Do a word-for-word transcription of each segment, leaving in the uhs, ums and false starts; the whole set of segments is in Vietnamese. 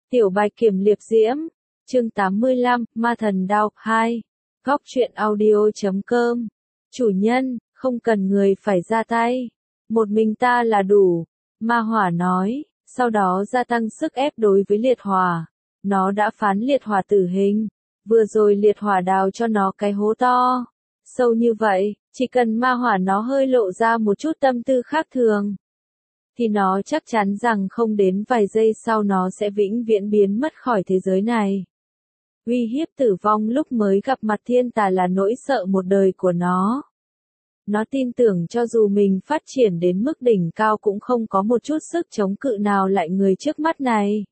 Tiểu Bạch Kiểm Liệp Diễm, chương tám mươi lăm, Ma Thần Đao, hai. Góc truyện audio.com. Chủ nhân, không cần người phải ra tay. Một mình ta là đủ. Ma Hỏa nói, sau đó gia tăng sức ép đối với Liệt Hỏa. Nó đã phán Liệt Hỏa tử hình. Vừa rồi Liệt Hỏa đào cho nó cái hố to. Sâu như vậy, chỉ cần Ma Hỏa nó hơi lộ ra một chút tâm tư khác thường, thì nó chắc chắn rằng không đến vài giây sau nó sẽ vĩnh viễn biến mất khỏi thế giới này. Uy hiếp tử vong lúc mới gặp mặt thiên tà là nỗi sợ một đời của nó. Nó tin tưởng cho dù mình phát triển đến mức đỉnh cao cũng không có một chút sức chống cự nào lại người trước mắt này.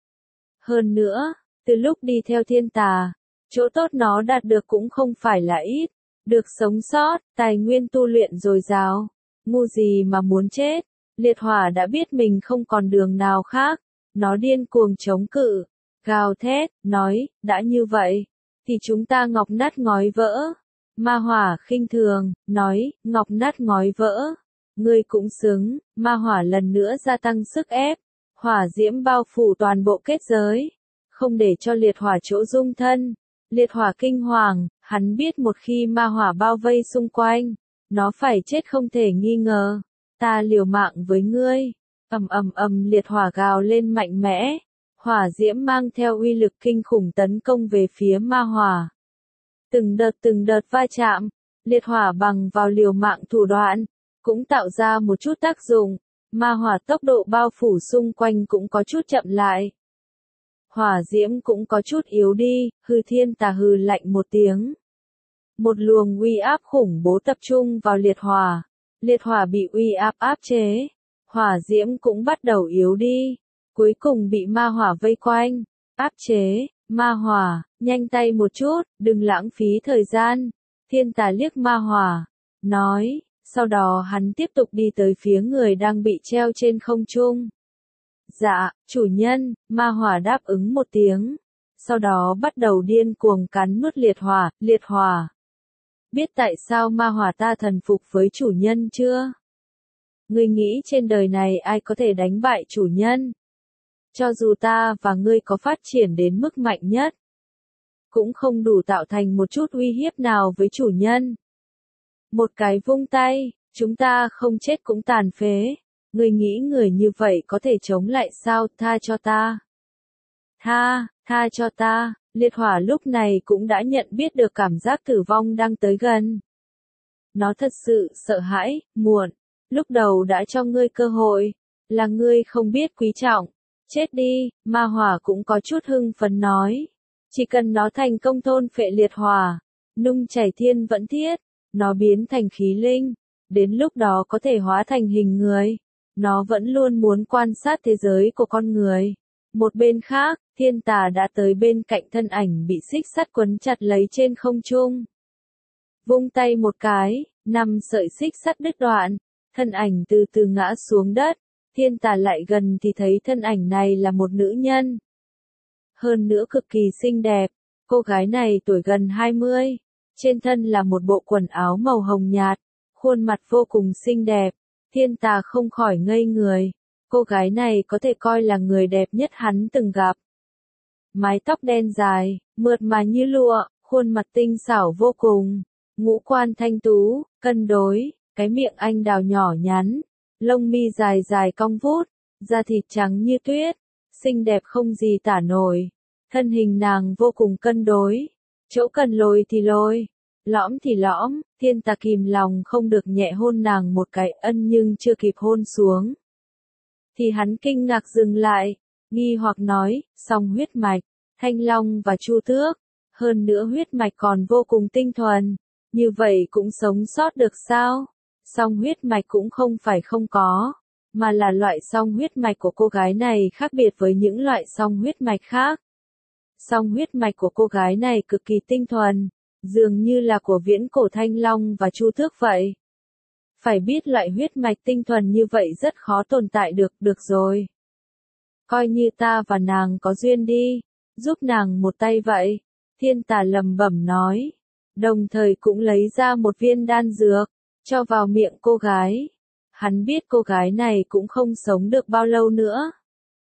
Hơn nữa, từ lúc đi theo thiên tà, chỗ tốt nó đạt được cũng không phải là ít. Được sống sót, tài nguyên tu luyện dồi dào, ngu gì mà muốn chết. Liệt Hỏa đã biết mình không còn đường nào khác, nó điên cuồng chống cự, gào thét, nói, đã như vậy, thì chúng ta ngọc nát ngói vỡ. Ma Hỏa khinh thường, nói, ngọc nát ngói vỡ, ngươi cũng xứng. Ma Hỏa lần nữa gia tăng sức ép, hỏa diễm bao phủ toàn bộ kết giới, không để cho Liệt Hỏa chỗ dung thân. Liệt Hỏa kinh hoàng, hắn biết một khi ma hỏa bao vây xung quanh, nó phải chết không thể nghi ngờ. Ta liều mạng với ngươi. Ầm ầm ầm, Liệt Hỏa gào lên mạnh mẽ, hỏa diễm mang theo uy lực kinh khủng tấn công về phía ma hỏa. Từng đợt từng đợt va chạm, Liệt Hỏa bằng vào liều mạng thủ đoạn, cũng tạo ra một chút tác dụng. Ma hỏa tốc độ bao phủ xung quanh cũng có chút chậm lại. Hỏa diễm cũng có chút yếu đi, hư thiên tà hừ lạnh một tiếng. Một luồng uy áp khủng bố tập trung vào Liệt Hỏa. Liệt Hỏa bị uy áp áp chế. Hỏa diễm cũng bắt đầu yếu đi. Cuối cùng bị ma hỏa vây quanh. Áp chế, ma hỏa, nhanh tay một chút, đừng lãng phí thời gian. Thiên tà liếc ma hỏa, nói, sau đó hắn tiếp tục đi tới phía người đang bị treo trên không trung. Dạ, chủ nhân, ma hỏa đáp ứng một tiếng. Sau đó bắt đầu điên cuồng cắn nuốt Liệt Hỏa. Liệt Hỏa, biết tại sao ma hỏa ta thần phục với chủ nhân chưa? Ngươi nghĩ trên đời này ai có thể đánh bại chủ nhân? Cho dù ta và ngươi có phát triển đến mức mạnh nhất, cũng không đủ tạo thành một chút uy hiếp nào với chủ nhân. Một cái vung tay, chúng ta không chết cũng tàn phế. Ngươi nghĩ người như vậy có thể chống lại sao? Tha cho ta. Tha, tha cho ta. Liệt Hỏa lúc này cũng đã nhận biết được cảm giác tử vong đang tới gần. Nó thật sự sợ hãi, muộn. Lúc đầu đã cho ngươi cơ hội, là ngươi không biết quý trọng. Chết đi. Ma Hỏa cũng có chút hưng phấn nói. Chỉ cần nó thành công thôn phệ Liệt Hỏa, nung chảy thiên vẫn thiết, nó biến thành khí linh, đến lúc đó có thể hóa thành hình người. Nó vẫn luôn muốn quan sát thế giới của con người. Một bên khác, thiên tà đã tới bên cạnh thân ảnh bị xích sắt quấn chặt lấy trên không trung. Vung tay một cái, năm sợi xích sắt đứt đoạn, thân ảnh từ từ ngã xuống đất. Thiên tà lại gần thì thấy thân ảnh này là một nữ nhân. Hơn nữa cực kỳ xinh đẹp, cô gái này tuổi gần hai mươi, trên thân là một bộ quần áo màu hồng nhạt, khuôn mặt vô cùng xinh đẹp. Thiên tà không khỏi ngây người, cô gái này có thể coi là người đẹp nhất hắn từng gặp. Mái tóc đen dài, mượt mà như lụa, khuôn mặt tinh xảo vô cùng, ngũ quan thanh tú, cân đối, cái miệng anh đào nhỏ nhắn, lông mi dài dài cong vút, da thịt trắng như tuyết, xinh đẹp không gì tả nổi. Thân hình nàng vô cùng cân đối, chỗ cần lồi thì lồi, lõm thì lõm. Thiên tà kìm lòng không được nhẹ hôn nàng một cái ân, nhưng chưa kịp hôn xuống thì hắn kinh ngạc dừng lại, nghi hoặc nói, song huyết mạch, Thanh Long và Chu Tước, hơn nữa huyết mạch còn vô cùng tinh thuần, như vậy cũng sống sót được sao? Song huyết mạch cũng không phải không có, mà là loại song huyết mạch của cô gái này khác biệt với những loại song huyết mạch khác. Song huyết mạch của cô gái này cực kỳ tinh thuần, dường như là của viễn cổ Thanh Long và Chu Tước vậy. Phải biết loại huyết mạch tinh thuần như vậy rất khó tồn tại được. Được rồi, coi như ta và nàng có duyên đi, giúp nàng một tay vậy. Thiên tà lẩm bẩm nói, đồng thời cũng lấy ra một viên đan dược, cho vào miệng cô gái. Hắn biết cô gái này cũng không sống được bao lâu nữa.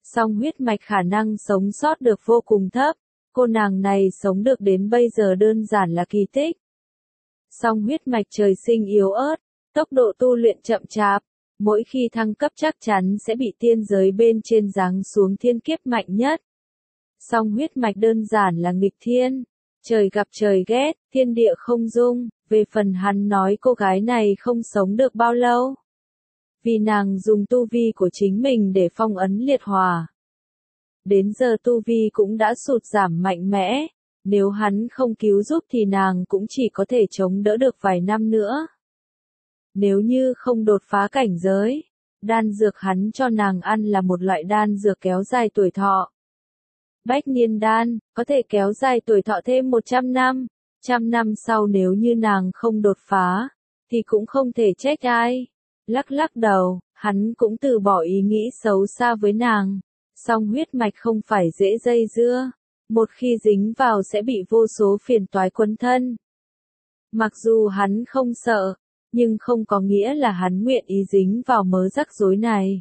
song huyết mạch khả năng sống sót được vô cùng thấp. Cô nàng này sống được đến bây giờ đơn giản là kỳ tích. Song huyết mạch trời sinh yếu ớt, tốc độ tu luyện chậm chạp, mỗi khi thăng cấp chắc chắn sẽ bị tiên giới bên trên giáng xuống thiên kiếp mạnh nhất. Song huyết mạch đơn giản là nghịch thiên, trời gặp trời ghét, thiên địa không dung, về phần hắn nói cô gái này không sống được bao lâu. Vì nàng dùng tu vi của chính mình để phong ấn liệt hỏa. Đến giờ tu vi cũng đã sụt giảm mạnh mẽ, nếu hắn không cứu giúp thì nàng cũng chỉ có thể chống đỡ được vài năm nữa. Nếu như không đột phá cảnh giới, đan dược hắn cho nàng ăn là một loại đan dược kéo dài tuổi thọ. Bách niên đan, có thể kéo dài tuổi thọ thêm một trăm năm, trăm năm sau nếu như nàng không đột phá, thì cũng không thể trách ai. Lắc lắc đầu, hắn cũng từ bỏ ý nghĩ xấu xa với nàng, song huyết mạch không phải dễ dây dưa, một khi dính vào sẽ bị vô số phiền toái quấn thân. Mặc dù hắn không sợ, nhưng không có nghĩa là hắn nguyện ý dính vào mớ rắc rối này.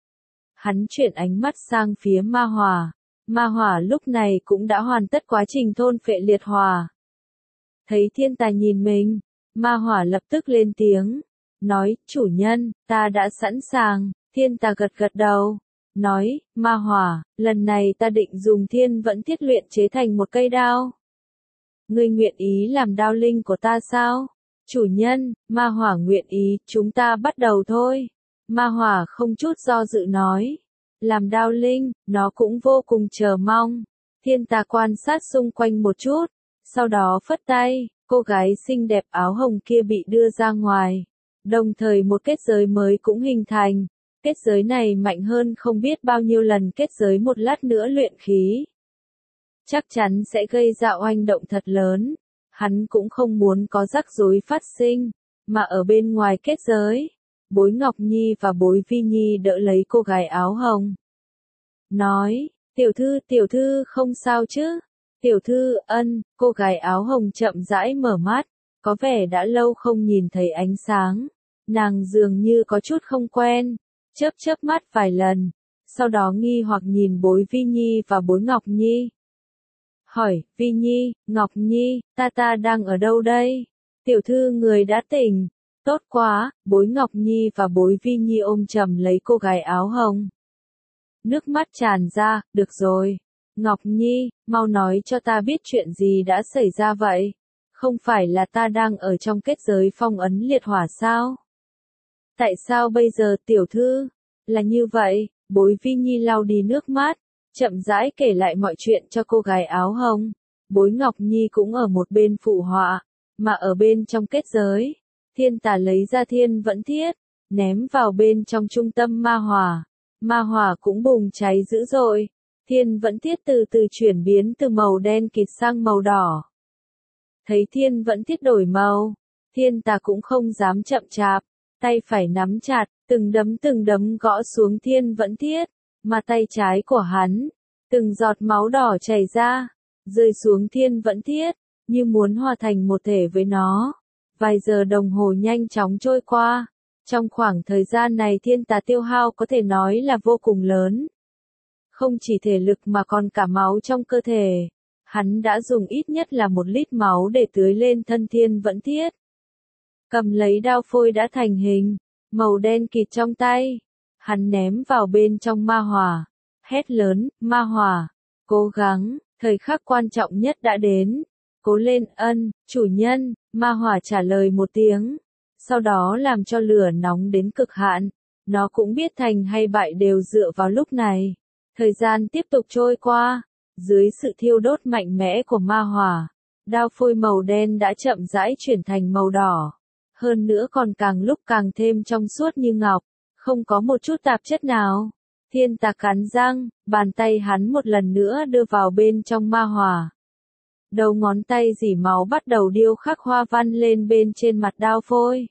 Hắn chuyển ánh mắt sang phía ma hỏa. Ma hỏa lúc này cũng đã hoàn tất quá trình thôn phệ liệt hỏa. Thấy thiên tài nhìn mình, ma hỏa lập tức lên tiếng, nói, chủ nhân, ta đã sẵn sàng. Thiên tài gật gật đầu, nói, ma hỏa, lần này ta định dùng thiên vẫn thiết luyện chế thành một cây đao. Ngươi nguyện ý làm đao linh của ta sao? Chủ nhân, ma hỏa nguyện ý, chúng ta bắt đầu thôi. Ma hỏa không chút do dự nói. Làm đao linh, nó cũng vô cùng chờ mong. Thiên tà quan sát xung quanh một chút, sau đó phất tay, cô gái xinh đẹp áo hồng kia bị đưa ra ngoài. Đồng thời một kết giới mới cũng hình thành. Kết giới này mạnh hơn không biết bao nhiêu lần kết giới một lát nữa luyện khí. Chắc chắn sẽ gây ra oanh động thật lớn. Hắn cũng không muốn có rắc rối phát sinh, mà ở bên ngoài kết giới, Bối Ngọc Nhi và Bối Vi Nhi đỡ lấy cô gái áo hồng. Nói, tiểu thư, tiểu thư không sao chứ? Tiểu thư, ân, cô gái áo hồng chậm rãi mở mắt, có vẻ đã lâu không nhìn thấy ánh sáng. Nàng dường như có chút không quen, chớp chớp mắt vài lần, sau đó nghi hoặc nhìn Bối Vi Nhi và Bối Ngọc Nhi. Hỏi, Vi Nhi, Ngọc Nhi, ta ta đang ở đâu đây? Tiểu thư người đã tỉnh. Tốt quá, Bối Ngọc Nhi và Bối Vi Nhi ôm chầm lấy cô gái áo hồng. Nước mắt tràn ra, được rồi. Ngọc Nhi, mau nói cho ta biết chuyện gì đã xảy ra vậy? Không phải là ta đang ở trong kết giới phong ấn liệt hỏa sao? Tại sao bây giờ tiểu thư? Là như vậy, Bối Vi Nhi lau đi nước mắt, chậm rãi kể lại mọi chuyện cho cô gái áo hồng. Bối Ngọc Nhi cũng ở một bên phụ họa, mà ở bên trong kết giới, thiên tà lấy ra thiên vẫn thiết, ném vào bên trong trung tâm ma hỏa. Ma hỏa cũng bùng cháy dữ dội, thiên vẫn thiết từ từ chuyển biến từ màu đen kịt sang màu đỏ. Thấy thiên vẫn thiết đổi màu, thiên tà cũng không dám chậm chạp, tay phải nắm chặt, từng đấm từng đấm gõ xuống thiên vẫn thiết, mà tay trái của hắn, từng giọt máu đỏ chảy ra, rơi xuống thiên vẫn thiết, như muốn hòa thành một thể với nó. Vài giờ đồng hồ nhanh chóng trôi qua. Trong khoảng thời gian này thiên tà tiêu hao có thể nói là vô cùng lớn. Không chỉ thể lực mà còn cả máu trong cơ thể. Hắn đã dùng ít nhất là một lít máu để tưới lên thân thiên vẫn thiết. Cầm lấy đao phôi đã thành hình, màu đen kịt trong tay. Hắn ném vào bên trong ma hỏa. Hét lớn, ma hỏa, cố gắng, thời khắc quan trọng nhất đã đến. Cố lên, ân, chủ nhân, ma hỏa trả lời một tiếng. Sau đó làm cho lửa nóng đến cực hạn. Nó cũng biết thành hay bại đều dựa vào lúc này. Thời gian tiếp tục trôi qua. Dưới sự thiêu đốt mạnh mẽ của ma hỏa, đao phôi màu đen đã chậm rãi chuyển thành màu đỏ. Hơn nữa còn càng lúc càng thêm trong suốt như ngọc. Không có một chút tạp chất nào. Thiên tà cắn răng, bàn tay hắn một lần nữa đưa vào bên trong ma hỏa. Đầu ngón tay dỉ máu bắt đầu điêu khắc hoa văn lên bên trên mặt đao phôi.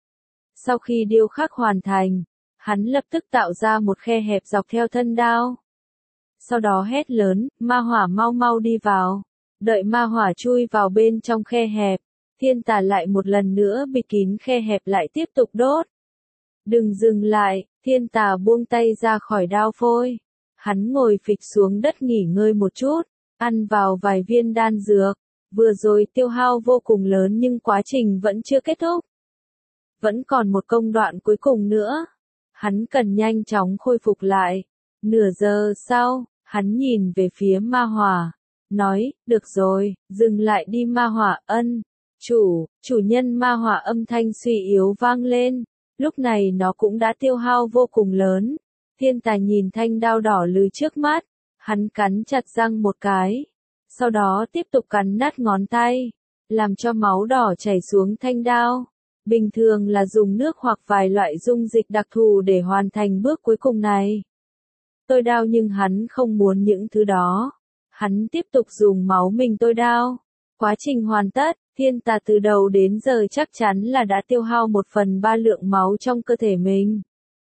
Sau khi điêu khắc hoàn thành, hắn lập tức tạo ra một khe hẹp dọc theo thân đao. Sau đó hét lớn, ma hỏa mau mau đi vào. Đợi ma hỏa chui vào bên trong khe hẹp, thiên tà lại một lần nữa bịt kín khe hẹp lại tiếp tục đốt. Đừng dừng lại, thiên tà buông tay ra khỏi đao phôi. Hắn ngồi phịch xuống đất nghỉ ngơi một chút, ăn vào vài viên đan dược. Vừa rồi tiêu hao vô cùng lớn nhưng quá trình vẫn chưa kết thúc. Vẫn còn một công đoạn cuối cùng nữa. Hắn cần nhanh chóng khôi phục lại. Nửa giờ sau, hắn nhìn về phía Ma Hỏa. Nói, được rồi, dừng lại đi Ma Hỏa ân. Chủ, chủ nhân Ma Hỏa âm thanh suy yếu vang lên. Lúc này nó cũng đã tiêu hao vô cùng lớn. Thiên Tài nhìn thanh đao đỏ lừ trước mắt. Hắn cắn chặt răng một cái. Sau đó tiếp tục cắn nát ngón tay. Làm cho máu đỏ chảy xuống thanh đao. Bình thường là dùng nước hoặc vài loại dung dịch đặc thù để hoàn thành bước cuối cùng này. Tôi đao nhưng hắn không muốn những thứ đó. Hắn tiếp tục dùng máu mình tôi đao. Quá trình hoàn tất, Thiên Tà từ đầu đến giờ chắc chắn là đã tiêu hao một phần ba lượng máu trong cơ thể mình.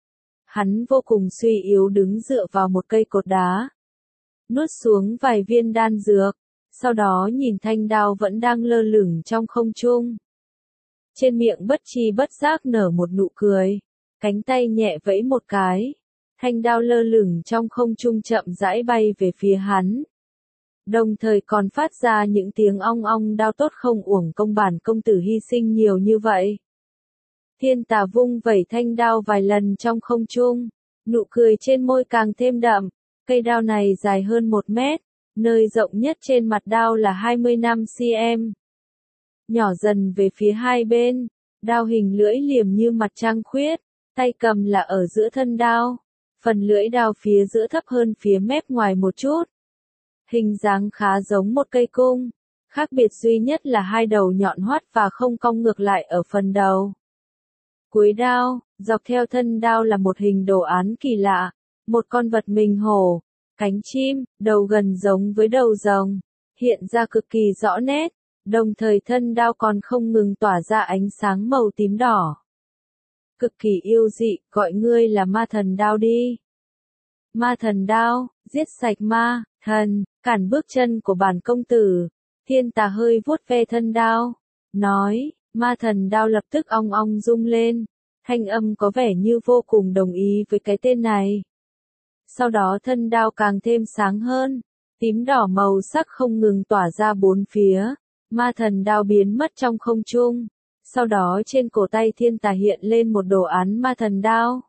Hắn vô cùng suy yếu đứng dựa vào một cây cột đá. Nuốt xuống vài viên đan dược. Sau đó nhìn thanh đao vẫn đang lơ lửng trong không trung. Trên miệng bất tri bất giác nở một nụ cười. Cánh tay nhẹ vẫy một cái. Thanh đao lơ lửng trong không trung chậm rãi bay về phía hắn. Đồng thời còn phát ra những tiếng ong ong đao tốt không uổng công bản công tử hy sinh nhiều như vậy. Thiên Tà vung vẩy thanh đao vài lần trong không trung. Nụ cười trên môi càng thêm đậm. Cây đao này dài hơn một mét. Nơi rộng nhất trên mặt đao là hai mươi lăm xăng-ti-mét. Nhỏ dần về phía hai bên. Đao hình lưỡi liềm như mặt trăng khuyết. Tay cầm là ở giữa thân đao. Phần lưỡi đao phía giữa thấp hơn phía mép ngoài một chút. Hình dáng khá giống một cây cung. Khác biệt duy nhất là hai đầu nhọn hoắt và không cong ngược lại ở phần đầu. Cuối đao, dọc theo thân đao là một hình đồ án kỳ lạ. Một con vật mình hổ, cánh chim, đầu gần giống với đầu rồng. Hiện ra cực kỳ rõ nét. Đồng thời thân đao còn không ngừng tỏa ra ánh sáng màu tím đỏ. Cực kỳ yêu dị, gọi ngươi là ma thần đao đi. Ma thần đao, giết sạch ma, thần, cản bước chân của bản công tử. Thiên Tà hơi vuốt ve thân đao. Nói, ma thần đao lập tức ong ong rung lên. Thanh âm có vẻ như vô cùng đồng ý với cái tên này. Sau đó thân đao càng thêm sáng hơn. Tím đỏ màu sắc không ngừng tỏa ra bốn phía. Ma thần đao biến mất trong không trung. Sau đó trên cổ tay Thiên Tà hiện lên một đồ án ma thần đao.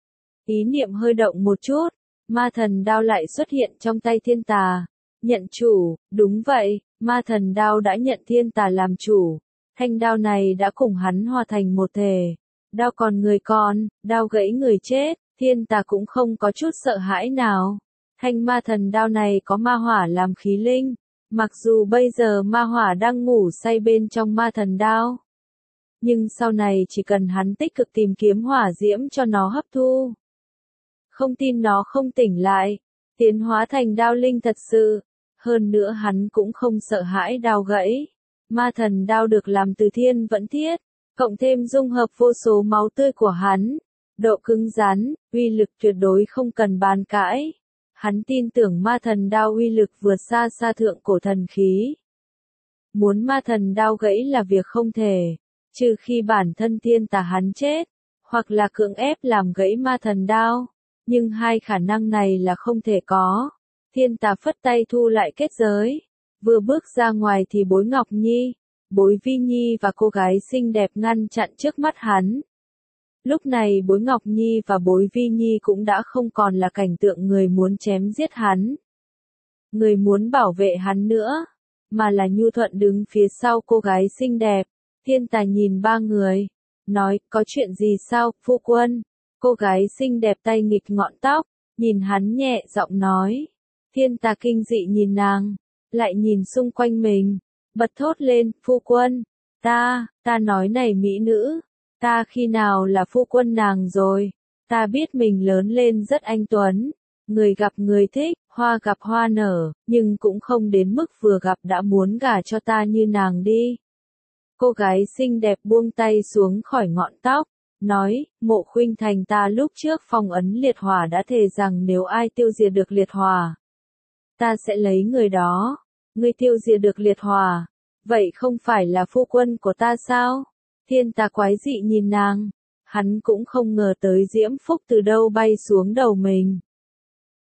Ý niệm hơi động một chút. Ma thần đao lại xuất hiện trong tay Thiên Tà. Nhận chủ, đúng vậy, ma thần đao đã nhận Thiên Tà làm chủ. Thanh đao này đã cùng hắn hòa thành một thể. Đao còn người còn, đao gãy người chết, Thiên Tà cũng không có chút sợ hãi nào. Thanh ma thần đao này có ma hỏa làm khí linh. Mặc dù bây giờ ma hỏa đang ngủ say bên trong ma thần đao. Nhưng sau này chỉ cần hắn tích cực tìm kiếm hỏa diễm cho nó hấp thu. Không tin nó không tỉnh lại. Tiến hóa thành đao linh thật sự. Hơn nữa hắn cũng không sợ hãi đao gãy. Ma thần đao được làm từ thiên vẫn thiết. Cộng thêm dung hợp vô số máu tươi của hắn. Độ cứng rắn, uy lực tuyệt đối không cần bàn cãi. Hắn tin tưởng ma thần đao uy lực vượt xa xa thượng cổ thần khí. Muốn ma thần đao gãy là việc không thể. Trừ khi bản thân Thiên Tà hắn chết. Hoặc là cưỡng ép làm gãy ma thần đao. Nhưng hai khả năng này là không thể có. Thiên Tà phất tay thu lại kết giới. Vừa bước ra ngoài thì Bối Ngọc Nhi, Bối Vi Nhi và cô gái xinh đẹp ngăn chặn trước mắt hắn. Lúc này Bối Ngọc Nhi và Bối Vi Nhi cũng đã không còn là cảnh tượng người muốn chém giết hắn. Người muốn bảo vệ hắn nữa. Mà là nhu thuận đứng phía sau cô gái xinh đẹp. Thiên Tà nhìn ba người. Nói, có chuyện gì sao, phu quân? Cô gái xinh đẹp tay nghịch ngọn tóc. Nhìn hắn nhẹ giọng nói. Thiên Tà kinh dị nhìn nàng. Lại nhìn xung quanh mình. Bật thốt lên, phu quân. Ta, ta nói này mỹ nữ. Ta khi nào là phu quân nàng rồi. Ta biết mình lớn lên rất anh tuấn. Người gặp người thích, hoa gặp hoa nở. Nhưng cũng không đến mức vừa gặp đã muốn gả cho ta như nàng đi. Cô gái xinh đẹp buông tay xuống khỏi ngọn tóc. Nói, Mộ Khuynh Thành ta lúc trước phong ấn liệt hỏa đã thề rằng nếu ai tiêu diệt được liệt hỏa. Ta sẽ lấy người đó. Ngươi tiêu diệt được liệt hỏa. Vậy không phải là phu quân của ta sao? Thiên Tà quái dị nhìn nàng. Hắn cũng không ngờ tới diễm phúc từ đâu bay xuống đầu mình.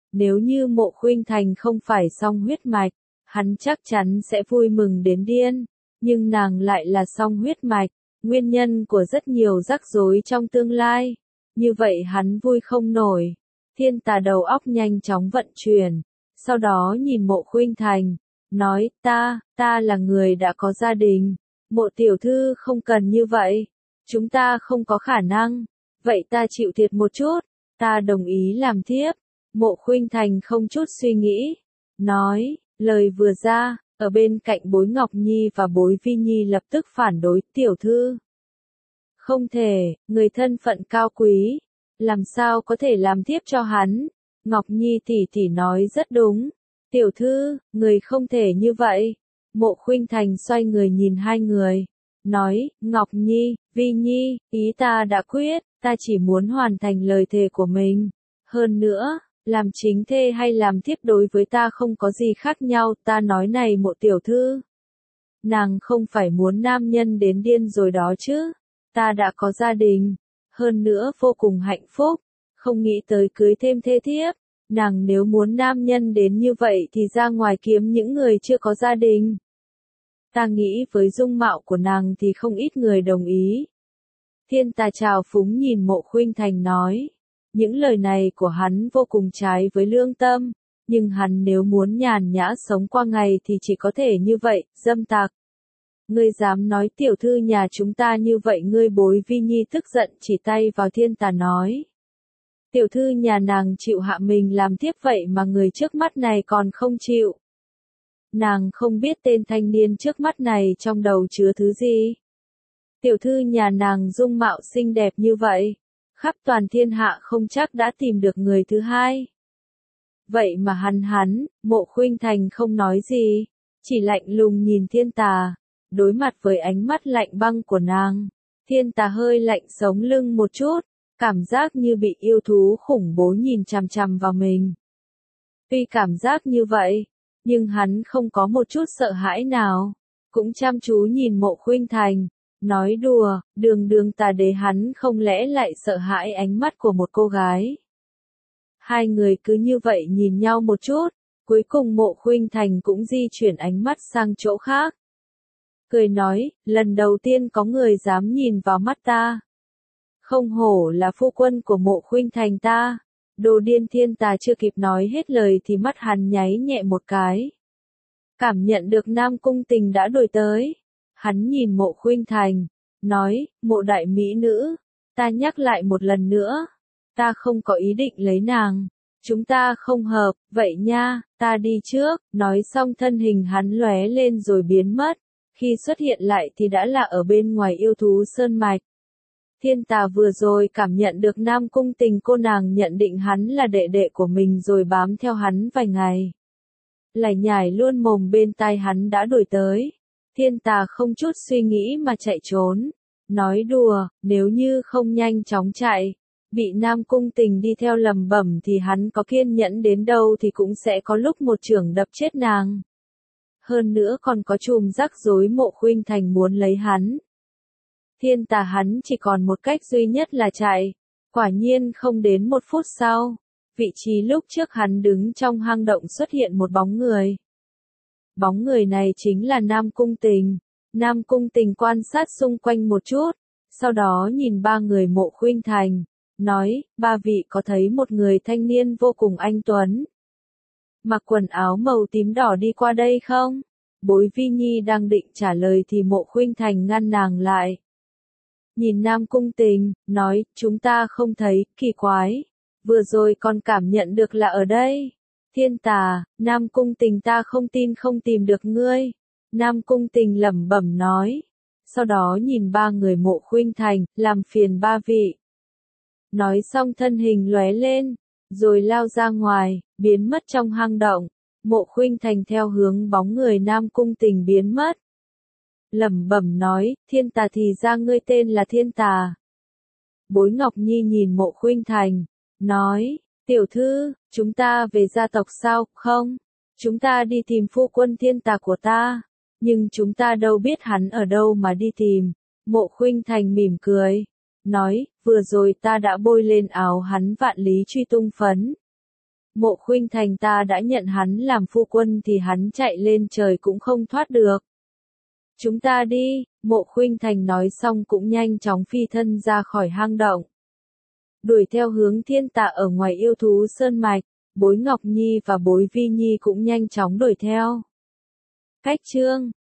nếu như Mộ Khuynh Thành không phải song huyết mạch, hắn chắc chắn sẽ vui mừng đến điên, nhưng nàng lại là song huyết mạch, nguyên nhân của rất nhiều rắc rối trong tương lai, như vậy hắn vui không nổi. Thiên Tà đầu óc nhanh chóng vận chuyển, sau đó nhìn Mộ Khuynh Thành, nói, ta, ta là người đã có gia đình, Mộ tiểu thư không cần như vậy, chúng ta không có khả năng, vậy ta chịu thiệt một chút, ta đồng ý làm thiếp. Mộ Khuynh Thành không chút suy nghĩ, nói, lời vừa ra, ở bên cạnh Bối Ngọc Nhi và Bối Vi Nhi lập tức phản đối, tiểu thư. Không thể, người thân phận cao quý, làm sao có thể làm thiếp cho hắn. Ngọc Nhi tỷ tỷ nói rất đúng, tiểu thư, người không thể như vậy. Mộ Khuynh Thành xoay người nhìn hai người, nói, Ngọc Nhi, Vi Nhi, ý ta đã quyết, ta chỉ muốn hoàn thành lời thề của mình. Hơn nữa, làm chính thê hay làm thiếp đối với ta không có gì khác nhau, ta nói này Mộ tiểu thư. Nàng không phải muốn nam nhân đến điên rồi đó chứ, ta đã có gia đình, hơn nữa vô cùng hạnh phúc, không nghĩ tới cưới thêm thê thiếp. Nàng nếu muốn nam nhân đến như vậy thì ra ngoài kiếm những người chưa có gia đình. Ta nghĩ với dung mạo của nàng thì không ít người đồng ý. Thiên Tà trào phúng nhìn Mộ Khuynh Thành nói. Những lời này của hắn vô cùng trái với lương tâm, nhưng hắn nếu muốn nhàn nhã sống qua ngày thì chỉ có thể như vậy, dâm tặc. Ngươi dám nói tiểu thư nhà chúng ta như vậy, ngươi Bối Vi Nhi tức giận chỉ tay vào Thiên Tà nói. Tiểu thư nhà nàng chịu hạ mình làm thiếp vậy mà người trước mắt này còn không chịu. Nàng không biết tên thanh niên trước mắt này trong đầu chứa thứ gì. Tiểu thư nhà nàng dung mạo xinh đẹp như vậy, khắp toàn thiên hạ không chắc đã tìm được người thứ hai. Vậy mà hắn hắn, Mộ Khuynh Thành không nói gì, chỉ lạnh lùng nhìn Thiên Tà, đối mặt với ánh mắt lạnh băng của nàng. Thiên Tà hơi lạnh sống lưng một chút, cảm giác như bị yêu thú khủng bố nhìn chằm chằm vào mình. Tuy cảm giác như vậy, nhưng hắn không có một chút sợ hãi nào, cũng chăm chú nhìn Mộ Khuynh Thành, nói đùa, đường đường Tà đế hắn không lẽ lại sợ hãi ánh mắt của một cô gái. Hai người cứ như vậy nhìn nhau một chút, cuối cùng Mộ Khuynh Thành cũng di chuyển ánh mắt sang chỗ khác. Cười nói, lần đầu tiên có người dám nhìn vào mắt ta. Không hổ là phu quân của Mộ Khuynh Thành ta. Đồ điên. Thiên Tà chưa kịp nói hết lời thì mắt hắn nháy nhẹ một cái. Cảm nhận được Nam Cung Tình đã đuổi tới. Hắn nhìn Mộ Khuynh Thành, nói, Mộ đại mỹ nữ, ta nhắc lại một lần nữa, ta không có ý định lấy nàng, chúng ta không hợp, vậy nha, ta đi trước. Nói xong thân hình hắn lóe lên rồi biến mất, khi xuất hiện lại thì đã là ở bên ngoài yêu thú sơn mạch. Thiên Tà vừa rồi cảm nhận được Nam Cung Tình cô nàng nhận định hắn là đệ đệ của mình rồi bám theo hắn vài ngày. Lải nhải luôn mồm bên tai hắn đã đuổi tới. Thiên Tà không chút suy nghĩ mà chạy trốn. Nói đùa, nếu như không nhanh chóng chạy, bị Nam Cung Tình đi theo lầm bẩm thì hắn có kiên nhẫn đến đâu thì cũng sẽ có lúc một chưởng đập chết nàng. Hơn nữa còn có chùm rắc rối Mộ Khuynh Thành muốn lấy hắn. Thiên Tà hắn chỉ còn một cách duy nhất là chạy. Quả nhiên không đến một phút sau, vị trí lúc trước hắn đứng trong hang động xuất hiện một bóng người. Bóng người này chính là Nam Cung Tình. Nam Cung Tình quan sát xung quanh một chút, sau đó nhìn ba người Mộ Khuynh Thành, nói, ba vị có thấy một người thanh niên vô cùng anh tuấn, mặc quần áo màu tím đỏ đi qua đây không? Bối Vi Nhi đang định trả lời thì Mộ Khuynh Thành ngăn nàng lại. Nhìn Nam Cung Tình, nói, chúng ta không thấy, kỳ quái. Vừa rồi còn cảm nhận được là ở đây. Thiên Tà, Nam Cung Tình ta không tin không tìm được ngươi. Nam Cung Tình lẩm bẩm nói. Sau đó nhìn ba người Mộ Khuynh Thành, làm phiền ba vị. Nói xong thân hình lóe lên, rồi lao ra ngoài, biến mất trong hang động. Mộ Khuynh Thành theo hướng bóng người Nam Cung Tình biến mất. Lẩm bẩm nói, Thiên Tà thì ra ngươi tên là Thiên Tà. Bối Ngọc Nhi nhìn Mộ Khuynh Thành, nói, tiểu thư, chúng ta về gia tộc sao, không? Chúng ta đi tìm phu quân Thiên Tà của ta, nhưng chúng ta đâu biết hắn ở đâu mà đi tìm. Mộ Khuynh Thành mỉm cười, nói, vừa rồi ta đã bôi lên áo hắn vạn lý truy tung phấn. Mộ Khuynh Thành ta đã nhận hắn làm phu quân thì hắn chạy lên trời cũng không thoát được. Chúng ta đi, Mộ Khuynh Thành nói xong cũng nhanh chóng phi thân ra khỏi hang động. Đuổi theo hướng Thiên Tạ ở ngoài yêu thú sơn mạch, Bối Ngọc Nhi và Bối Vi Nhi cũng nhanh chóng đuổi theo. Cách chương